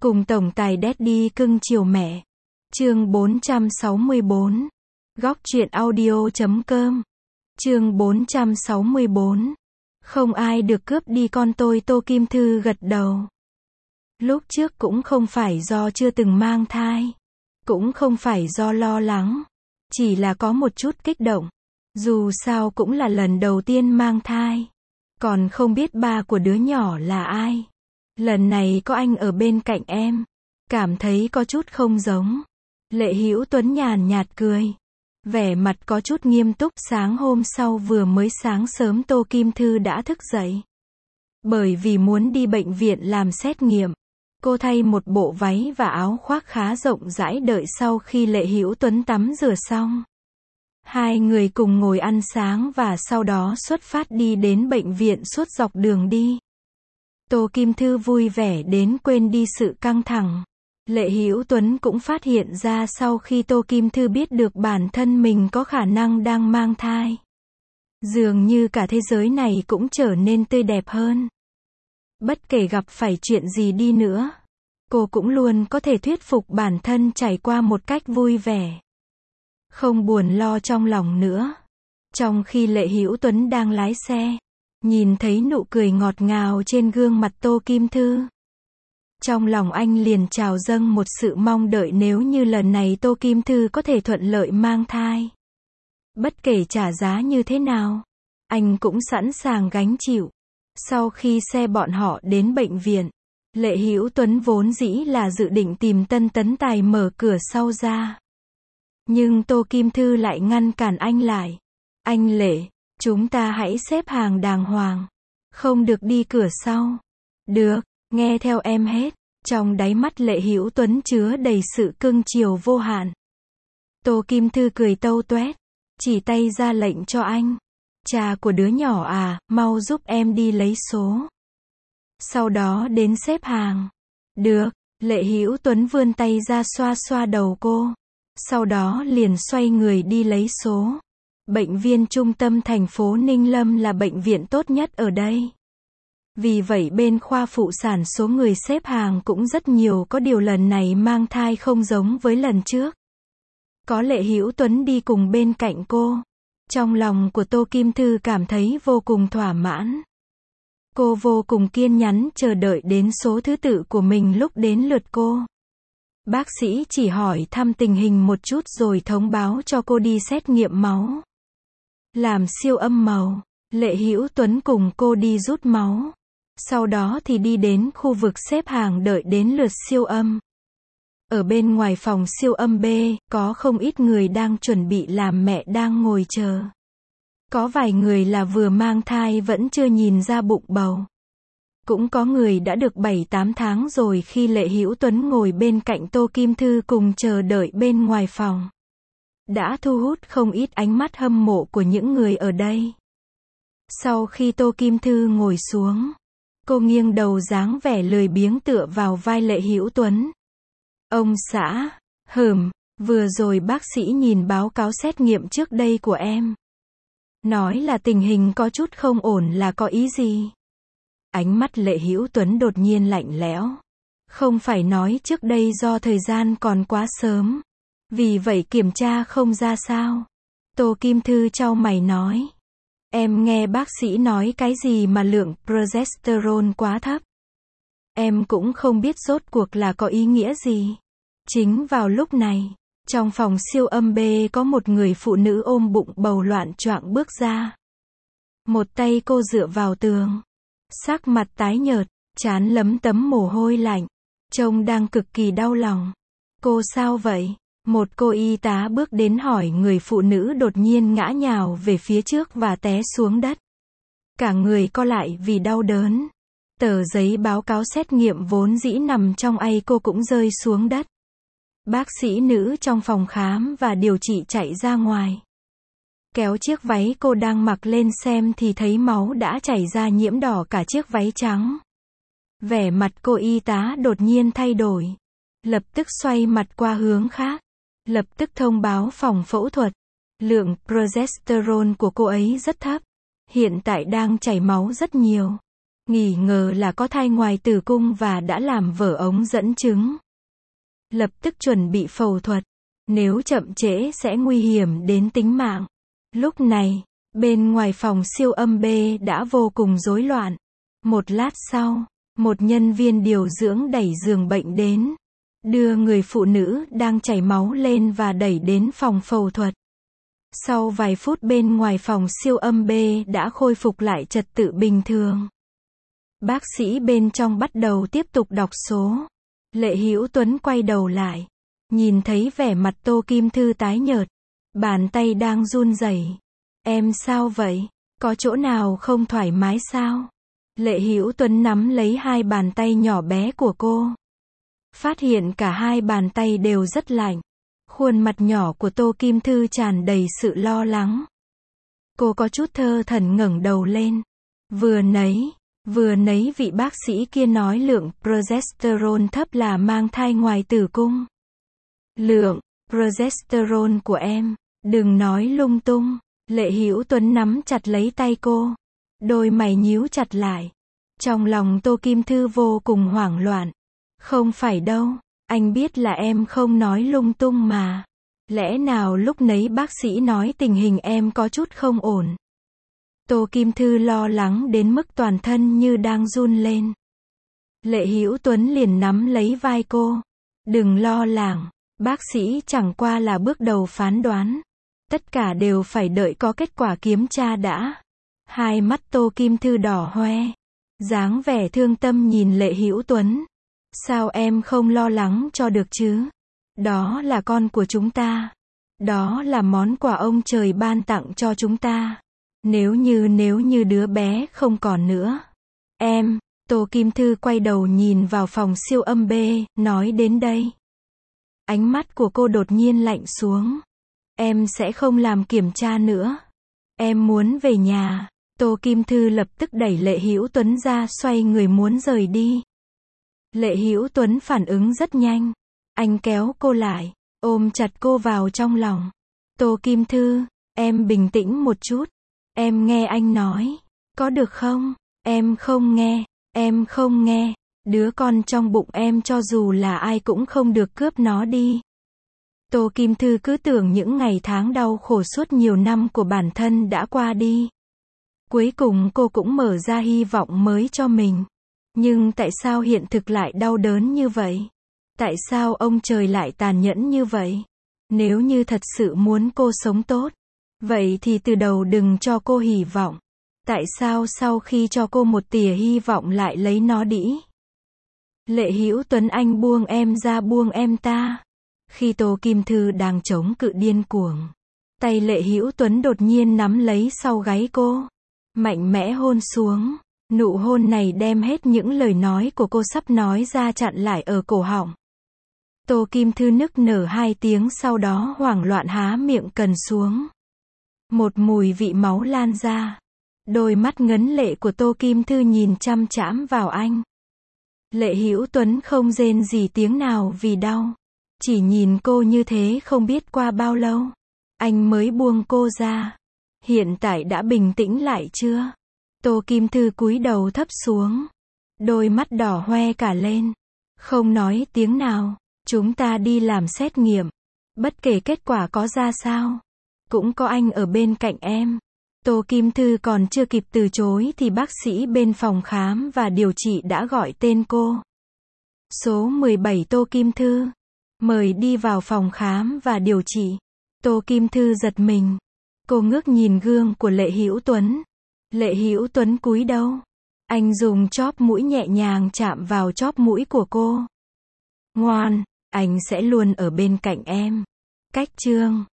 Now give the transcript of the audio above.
Cùng tổng tài Daddy cưng chiều mẹ. Chương 464. Góc truyện audio.com. Chương 464. Không ai được cướp đi con tôi. Tô Kim Thư gật đầu. Lúc trước cũng không phải do chưa từng mang thai, cũng không phải do lo lắng, chỉ là có một chút kích động. Dù sao cũng là lần đầu tiên mang thai, còn không biết ba của đứa nhỏ là ai. Lần này có anh ở bên cạnh em, cảm thấy có chút không giống. Lệ Hữu Tuấn nhàn nhạt cười, vẻ mặt có chút nghiêm túc. Sáng hôm sau vừa mới sáng sớm Tô Kim Thư đã thức dậy. Bởi vì muốn đi bệnh viện làm xét nghiệm, cô thay một bộ váy và áo khoác khá rộng rãi đợi sau khi Lệ Hữu Tuấn tắm rửa xong. Hai người cùng ngồi ăn sáng và sau đó xuất phát đi đến bệnh viện. Suốt dọc đường đi, Tô Kim Thư vui vẻ đến quên đi sự căng thẳng. Lệ Hữu Tuấn cũng phát hiện ra sau khi Tô Kim Thư biết được bản thân mình có khả năng đang mang thai, dường như cả thế giới này cũng trở nên tươi đẹp hơn. Bất kể gặp phải chuyện gì đi nữa, cô cũng luôn có thể thuyết phục bản thân trải qua một cách vui vẻ, không buồn lo trong lòng nữa. Trong khi Lệ Hữu Tuấn đang lái xe, nhìn thấy nụ cười ngọt ngào trên gương mặt Tô Kim Thư, trong lòng anh liền trào dâng một sự mong đợi nếu như lần này Tô Kim Thư có thể thuận lợi mang thai. Bất kể trả giá như thế nào, anh cũng sẵn sàng gánh chịu. Sau khi xe bọn họ đến bệnh viện, Lệ Hữu Tuấn vốn dĩ là dự định tìm Tân Tấn Tài mở cửa sau ra. Nhưng Tô Kim Thư lại ngăn cản anh lại. Anh Lệ, chúng ta hãy xếp hàng đàng hoàng, không được đi cửa sau. Được, nghe theo em hết. Trong đáy mắt Lệ Hữu Tuấn chứa đầy sự cưng chiều vô hạn. Tô Kim Thư cười tâu tuét, chỉ tay ra lệnh cho anh. Cha của đứa nhỏ à, mau giúp em đi lấy số. Sau đó đến xếp hàng. Được, Lệ Hữu Tuấn vươn tay ra xoa xoa đầu cô. Sau đó liền xoay người đi lấy số. Bệnh viện trung tâm thành phố Ninh Lâm là bệnh viện tốt nhất ở đây. Vì vậy bên khoa phụ sản số người xếp hàng cũng rất nhiều, có điều lần này mang thai không giống với lần trước. Có Lệ Hữu Tuấn đi cùng bên cạnh cô. Trong lòng của Tô Kim Thư cảm thấy vô cùng thỏa mãn. Cô vô cùng kiên nhẫn chờ đợi đến số thứ tự của mình lúc đến lượt cô. Bác sĩ chỉ hỏi thăm tình hình một chút rồi thông báo cho cô đi xét nghiệm máu, làm siêu âm màu. Lệ Hữu Tuấn cùng cô đi rút máu. Sau đó thì đi đến khu vực xếp hàng đợi đến lượt siêu âm. Ở bên ngoài phòng siêu âm B, có không ít người đang chuẩn bị làm mẹ đang ngồi chờ. Có vài người là vừa mang thai vẫn chưa nhìn ra bụng bầu. Cũng có người đã được 7-8 tháng rồi. Khi Lệ Hữu Tuấn ngồi bên cạnh Tô Kim Thư cùng chờ đợi bên ngoài phòng, đã thu hút không ít ánh mắt hâm mộ của những người ở đây. Sau khi Tô Kim Thư ngồi xuống, cô nghiêng đầu dáng vẻ lười biếng tựa vào vai Lệ Hữu Tuấn. Ông xã, vừa rồi bác sĩ nhìn báo cáo xét nghiệm trước đây của em, nói là tình hình có chút không ổn, là có ý gì? Ánh mắt Lệ Hữu Tuấn đột nhiên lạnh lẽo. Không phải nói trước đây do thời gian còn quá sớm, vì vậy kiểm tra không ra sao? Tô Kim Thư chau mày nói. Em nghe bác sĩ nói cái gì mà lượng progesterone quá thấp. Em cũng không biết rốt cuộc là có ý nghĩa gì. Chính vào lúc này, trong phòng siêu âm B có một người phụ nữ ôm bụng bầu loạn choạng bước ra. Một tay cô dựa vào tường, sắc mặt tái nhợt, trán lấm tấm mồ hôi lạnh, trông đang cực kỳ đau lòng. Cô sao vậy? Một cô y tá bước đến hỏi. Người phụ nữ đột nhiên ngã nhào về phía trước và té xuống đất. Cả người co lại vì đau đớn. Tờ giấy báo cáo xét nghiệm vốn dĩ nằm trong tay cô cũng rơi xuống đất. Bác sĩ nữ trong phòng khám và điều trị chạy ra ngoài, kéo chiếc váy cô đang mặc lên xem thì thấy máu đã chảy ra nhiễm đỏ cả chiếc váy trắng. Vẻ mặt cô y tá đột nhiên thay đổi. Lập tức xoay mặt qua hướng khác. Lập tức thông báo phòng phẫu thuật. Lượng progesterone của cô ấy rất thấp. Hiện tại đang chảy máu rất nhiều. Nghi ngờ là có thai ngoài tử cung và đã làm vỡ ống dẫn trứng. Lập tức chuẩn bị phẫu thuật. Nếu chậm trễ sẽ nguy hiểm đến tính mạng. Lúc này, bên ngoài phòng siêu âm B đã vô cùng rối loạn. Một lát sau, một nhân viên điều dưỡng đẩy giường bệnh đến, đưa người phụ nữ đang chảy máu lên và đẩy đến phòng phẫu thuật. Sau vài phút bên ngoài phòng siêu âm B đã khôi phục lại trật tự bình thường. Bác sĩ bên trong bắt đầu tiếp tục đọc số. Lệ Hữu Tuấn quay đầu lại, nhìn thấy vẻ mặt Tô Kim Thư tái nhợt, bàn tay đang run rẩy. Em sao vậy? Có chỗ nào không thoải mái sao? Lệ Hữu Tuấn nắm lấy hai bàn tay nhỏ bé của cô. Phát hiện cả hai bàn tay đều rất lạnh. Khuôn mặt nhỏ của Tô Kim Thư tràn đầy sự lo lắng. Cô có chút thơ thẩn ngẩng đầu lên. Vừa nãy vị bác sĩ kia nói lượng progesterone thấp là mang thai ngoài tử cung. Lượng progesterone của em, đừng nói lung tung. Lệ Hữu Tuấn nắm chặt lấy tay cô. Đôi mày nhíu chặt lại. Trong lòng Tô Kim Thư vô cùng hoảng loạn. Không phải đâu, anh biết là em không nói lung tung mà. Lẽ nào lúc nãy bác sĩ nói tình hình em có chút không ổn? Tô Kim Thư lo lắng đến mức toàn thân như đang run lên. Lệ Hữu Tuấn liền nắm lấy vai cô. Đừng lo lắng, bác sĩ chẳng qua là bước đầu phán đoán. Tất cả đều phải đợi có kết quả kiểm tra đã. Hai mắt Tô Kim Thư đỏ hoe, dáng vẻ thương tâm nhìn Lệ Hữu Tuấn. Sao em không lo lắng cho được chứ? Đó là con của chúng ta. Đó là món quà ông trời ban tặng cho chúng ta. Nếu như đứa bé không còn nữa. Tô Kim Thư quay đầu nhìn vào phòng siêu âm B, nói đến đây. Ánh mắt của cô đột nhiên lạnh xuống. Em sẽ không làm kiểm tra nữa. Em muốn về nhà. Tô Kim Thư lập tức đẩy Lệ Hữu Tuấn ra, xoay người muốn rời đi. Lệ Hữu Tuấn phản ứng rất nhanh. Anh kéo cô lại, ôm chặt cô vào trong lòng. Tô Kim Thư, em bình tĩnh một chút. Em nghe anh nói. Có được không? Em không nghe. Đứa con trong bụng em cho dù là ai cũng không được cướp nó đi. Tô Kim Thư cứ tưởng những ngày tháng đau khổ suốt nhiều năm của bản thân đã qua đi. Cuối cùng cô cũng mở ra hy vọng mới cho mình. Nhưng tại sao hiện thực lại đau đớn như vậy? Tại sao ông trời lại tàn nhẫn như vậy? Nếu như thật sự muốn cô sống tốt, vậy thì từ đầu đừng cho cô hy vọng. Tại sao sau khi cho cô một tia hy vọng lại lấy nó đi? Lệ Hữu Tuấn, anh buông em ra, buông em ta. Khi Tô Kim Thư đang chống cự điên cuồng, tay Lệ Hữu Tuấn đột nhiên nắm lấy sau gáy cô, mạnh mẽ hôn xuống. Nụ hôn này đem hết những lời nói của cô sắp nói ra chặn lại ở cổ họng. Tô Kim Thư nức nở hai tiếng, sau đó hoảng loạn há miệng cần xuống. Một mùi vị máu lan ra. Đôi mắt ngấn lệ của Tô Kim Thư nhìn chăm chăm vào anh. Lệ Hữu Tuấn không rên gì tiếng nào vì đau. Chỉ nhìn cô như thế không biết qua bao lâu, anh mới buông cô ra. Hiện tại đã bình tĩnh lại chưa? Tô Kim Thư cúi đầu thấp xuống. Đôi mắt đỏ hoe cả lên. Không nói tiếng nào. Chúng ta đi làm xét nghiệm. Bất kể kết quả có ra sao, cũng có anh ở bên cạnh em. Tô Kim Thư còn chưa kịp từ chối thì bác sĩ bên phòng khám và điều trị đã gọi tên cô. Số 17 Tô Kim Thư. Mời đi vào phòng khám và điều trị. Tô Kim Thư giật mình. Cô ngước nhìn gương của Lệ Hữu Tuấn. Lệ Hữu Tuấn cúi đầu. Anh dùng chóp mũi nhẹ nhàng chạm vào chóp mũi của cô. Ngoan, anh sẽ luôn ở bên cạnh em. Cách chương